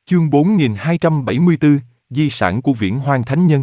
Chương 4274, Di sản của Viễn Hoang Thánh Nhân.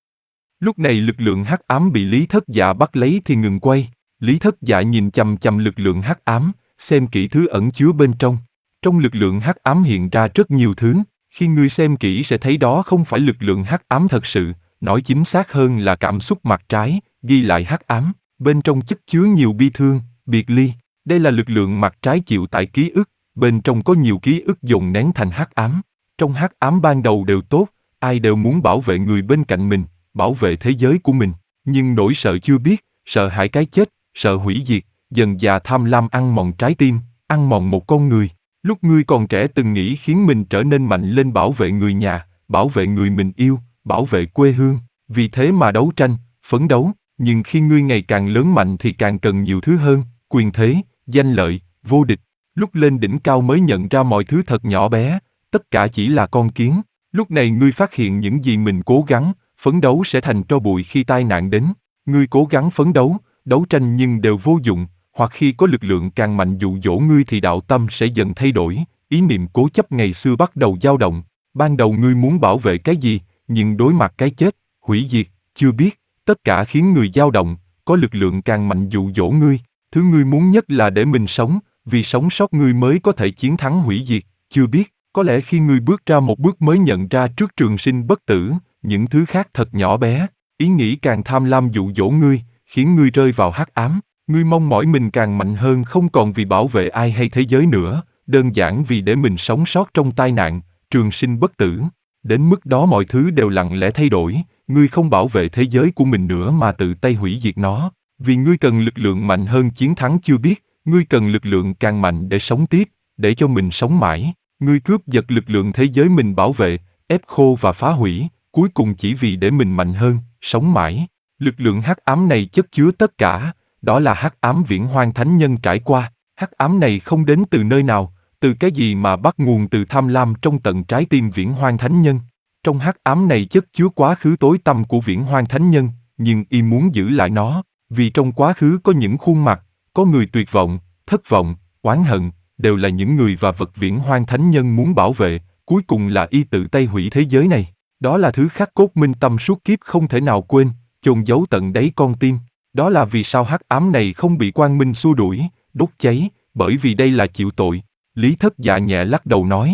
Lúc này lực lượng hắc ám bị Lý Thất Dạ bắt lấy thì ngừng quay. Lý Thất Dạ nhìn chằm chằm lực lượng hắc ám, xem kỹ thứ ẩn chứa bên trong. Trong lực lượng hắc ám hiện ra rất nhiều thứ, khi ngươi xem kỹ sẽ thấy đó không phải lực lượng hắc ám thật sự, nói chính xác hơn là cảm xúc mặt trái, ghi lại hắc ám. Bên trong chất chứa nhiều bi thương, biệt ly. Đây là lực lượng mặt trái chịu tại ký ức, bên trong có nhiều ký ức dồn nén thành hắc ám. Trong hắc ám ban đầu đều tốt, ai đều muốn bảo vệ người bên cạnh mình, bảo vệ thế giới của mình. Nhưng nỗi sợ chưa biết, sợ hãi cái chết, sợ hủy diệt, dần dà tham lam ăn mòn trái tim, ăn mòn một con người. Lúc ngươi còn trẻ từng nghĩ khiến mình trở nên mạnh lên bảo vệ người nhà, bảo vệ người mình yêu, bảo vệ quê hương. Vì thế mà đấu tranh, phấn đấu. Nhưng khi ngươi ngày càng lớn mạnh thì càng cần nhiều thứ hơn, quyền thế, danh lợi, vô địch. Lúc lên đỉnh cao mới nhận ra mọi thứ thật nhỏ bé, tất cả chỉ là con kiến. Lúc này ngươi phát hiện những gì mình cố gắng, phấn đấu sẽ thành tro bụi khi tai nạn đến. Ngươi cố gắng phấn đấu, đấu tranh nhưng đều vô dụng, hoặc khi có lực lượng càng mạnh dụ dỗ ngươi thì đạo tâm sẽ dần thay đổi, ý niệm cố chấp ngày xưa bắt đầu dao động. Ban đầu ngươi muốn bảo vệ cái gì, nhưng đối mặt cái chết, hủy diệt, chưa biết, tất cả khiến người dao động, có lực lượng càng mạnh dụ dỗ ngươi. Thứ ngươi muốn nhất là để mình sống, vì sống sót ngươi mới có thể chiến thắng hủy diệt, chưa biết. Có lẽ khi ngươi bước ra một bước mới nhận ra trước trường sinh bất tử, những thứ khác thật nhỏ bé, ý nghĩ càng tham lam dụ dỗ ngươi, khiến ngươi rơi vào hắc ám. Ngươi mong mỏi mình càng mạnh hơn không còn vì bảo vệ ai hay thế giới nữa, đơn giản vì để mình sống sót trong tai nạn, trường sinh bất tử. Đến mức đó mọi thứ đều lặng lẽ thay đổi, ngươi không bảo vệ thế giới của mình nữa mà tự tay hủy diệt nó. Vì ngươi cần lực lượng mạnh hơn chiến thắng chưa biết, ngươi cần lực lượng càng mạnh để sống tiếp, để cho mình sống mãi. Ngươi cướp giật lực lượng thế giới mình bảo vệ, ép khô và phá hủy, cuối cùng chỉ vì để mình mạnh hơn, sống mãi. Lực lượng hắc ám này chất chứa tất cả, đó là hắc ám Viễn Hoang Thánh Nhân trải qua. Hắc ám này không đến từ nơi nào, từ cái gì mà bắt nguồn từ tham lam trong tận trái tim Viễn Hoang Thánh Nhân. Trong hắc ám này chất chứa quá khứ tối tăm của Viễn Hoang Thánh Nhân, nhưng y muốn giữ lại nó, vì trong quá khứ có những khuôn mặt, có người tuyệt vọng, thất vọng, oán hận, đều là những người và vật Viễn Hoang Thánh Nhân muốn bảo vệ, cuối cùng là y tự tay hủy thế giới này. Đó là thứ khắc cốt minh tâm suốt kiếp không thể nào quên, chôn giấu tận đáy con tim. Đó là vì sao hắc ám này không bị quang minh xua đuổi, đốt cháy, bởi vì đây là chịu tội. Lý Thất Dạ nhẹ lắc đầu nói.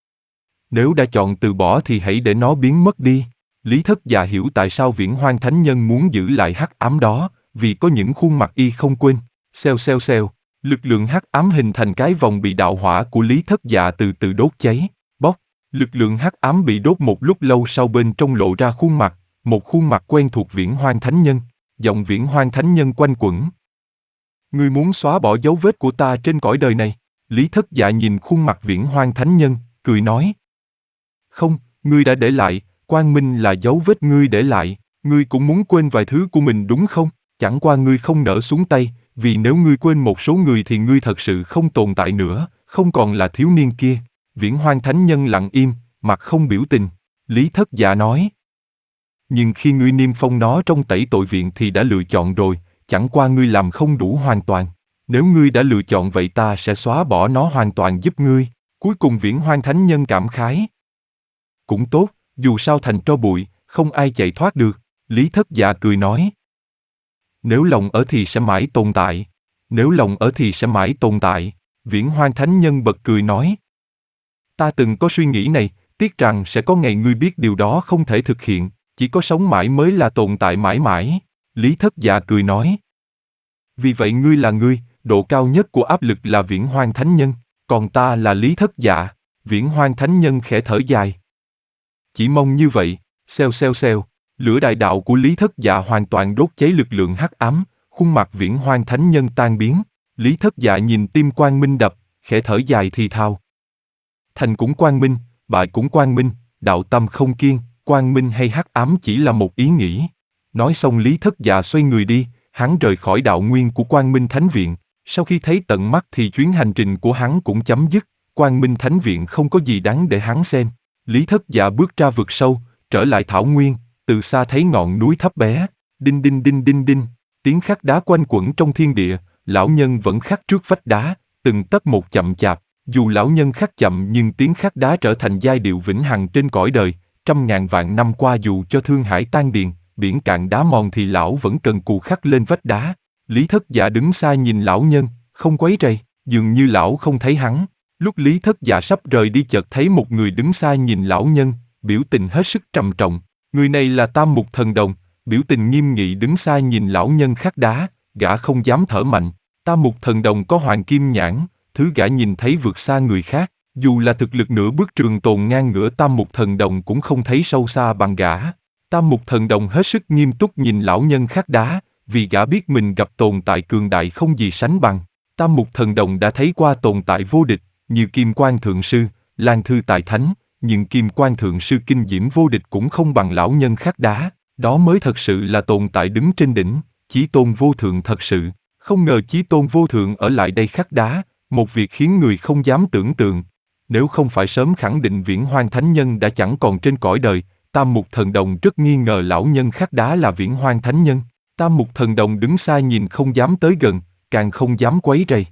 Nếu đã chọn từ bỏ thì hãy để nó biến mất đi. Lý Thất Dạ hiểu tại sao Viễn Hoang Thánh Nhân muốn giữ lại hắc ám đó, vì có những khuôn mặt y không quên. Xèo xèo xèo, lực lượng hắc ám hình thành cái vòng bị đạo hỏa của Lý Thất Dạ từ từ đốt cháy, bốc. Lực lượng hắc ám bị đốt một lúc lâu sau bên trong lộ ra khuôn mặt, một khuôn mặt quen thuộc Viễn Hoang Thánh Nhân. Giọng Viễn Hoang Thánh Nhân quanh quẩn. Ngươi muốn xóa bỏ dấu vết của ta trên cõi đời này. Lý Thất Dạ nhìn khuôn mặt Viễn Hoang Thánh Nhân, cười nói. Không, ngươi đã để lại, quang minh là dấu vết ngươi để lại, ngươi cũng muốn quên vài thứ của mình đúng không? Chẳng qua ngươi không nỡ xuống tay, vì nếu ngươi quên một số người thì ngươi thật sự không tồn tại nữa, không còn là thiếu niên kia. Viễn Hoang Thánh Nhân lặng im, mặt không biểu tình. Lý Thất Dạ nói. Nhưng khi ngươi niêm phong nó trong tẩy tội viện thì đã lựa chọn rồi, chẳng qua ngươi làm không đủ hoàn toàn. Nếu ngươi đã lựa chọn vậy ta sẽ xóa bỏ nó hoàn toàn giúp ngươi. Cuối cùng Viễn Hoang Thánh Nhân cảm khái. Cũng tốt, dù sao thành tro bụi, không ai chạy thoát được. Lý Thất Dạ cười nói. Nếu lòng ở thì sẽ mãi tồn tại. Nếu lòng ở thì sẽ mãi tồn tại. Viễn Hoang Thánh Nhân bật cười nói. Ta từng có suy nghĩ này, tiếc rằng sẽ có ngày ngươi biết điều đó không thể thực hiện. Chỉ có sống mãi mới là tồn tại mãi mãi. Lý Thất Dạ cười nói. Vì vậy ngươi là ngươi, độ cao nhất của áp lực là Viễn Hoang Thánh Nhân, còn ta là Lý Thất Dạ. Viễn Hoang Thánh Nhân khẽ thở dài. Chỉ mong như vậy, xèo xèo xèo, lửa đại đạo của Lý Thất Dạ hoàn toàn đốt cháy lực lượng hắc ám, khuôn mặt Viễn Hoang Thánh Nhân tan biến. Lý Thất Dạ nhìn tim quang minh đập, khẽ thở dài thì thào. Thành cũng quang minh, bại cũng quang minh, đạo tâm không kiêng, quang minh hay hắc ám chỉ là một ý nghĩ. Nói xong Lý Thất Dạ xoay người đi, hắn rời khỏi đạo nguyên của Quang Minh Thánh Viện. Sau khi thấy tận mắt thì chuyến hành trình của hắn cũng chấm dứt, Quang Minh Thánh Viện không có gì đáng để hắn xem. Lý Thất Dạ bước ra vực sâu, trở lại thảo nguyên, từ xa thấy ngọn núi thấp bé, đinh đinh đinh đinh đinh, tiếng khắc đá quanh quẩn trong thiên địa, lão nhân vẫn khắc trước vách đá, từng tấc một chậm chạp, Dù lão nhân khắc chậm nhưng tiếng khắc đá trở thành giai điệu vĩnh hằng trên cõi đời, trăm ngàn vạn năm qua dù cho thương hải tan điền, biển cạn đá mòn thì lão vẫn cần cù khắc lên vách đá. Lý Thất Dạ đứng xa nhìn lão nhân, không quấy rầy, dường như lão không thấy hắn. Lúc Lý Thất Dạ sắp rời đi chợt thấy một người đứng xa nhìn lão nhân, biểu tình hết sức trầm trọng. Người này là Tam Mục Thần Đồng, biểu tình nghiêm nghị đứng xa nhìn lão nhân khắc đá, gã không dám thở mạnh. Tam Mục Thần Đồng có hoàng kim nhãn, thứ gã nhìn thấy vượt xa người khác. Dù là thực lực nửa bước trường tồn ngang ngửa Tam Mục Thần Đồng cũng không thấy sâu xa bằng gã. Tam Mục Thần Đồng hết sức nghiêm túc nhìn lão nhân khắc đá, vì gã biết mình gặp tồn tại cường đại không gì sánh bằng. Tam Mục Thần Đồng đã thấy qua tồn tại vô địch, như Kim Quan Thượng Sư, Lan Thư Tài Thánh, nhưng Kim Quan Thượng Sư kinh diễm vô địch cũng không bằng lão nhân khắc đá. Đó mới thật sự là tồn tại đứng trên đỉnh, Chí Tôn vô thượng thật sự. Không ngờ Chí Tôn vô thượng ở lại đây khắc đá, một việc khiến người không dám tưởng tượng. Nếu không phải sớm khẳng định Viễn Hoang Thánh Nhân đã chẳng còn trên cõi đời, Tam Mục Thần Đồng rất nghi ngờ lão nhân khắc đá là Viễn Hoang Thánh Nhân. Tam Mục Thần Đồng đứng xa nhìn không dám tới gần, càng không dám quấy rầy.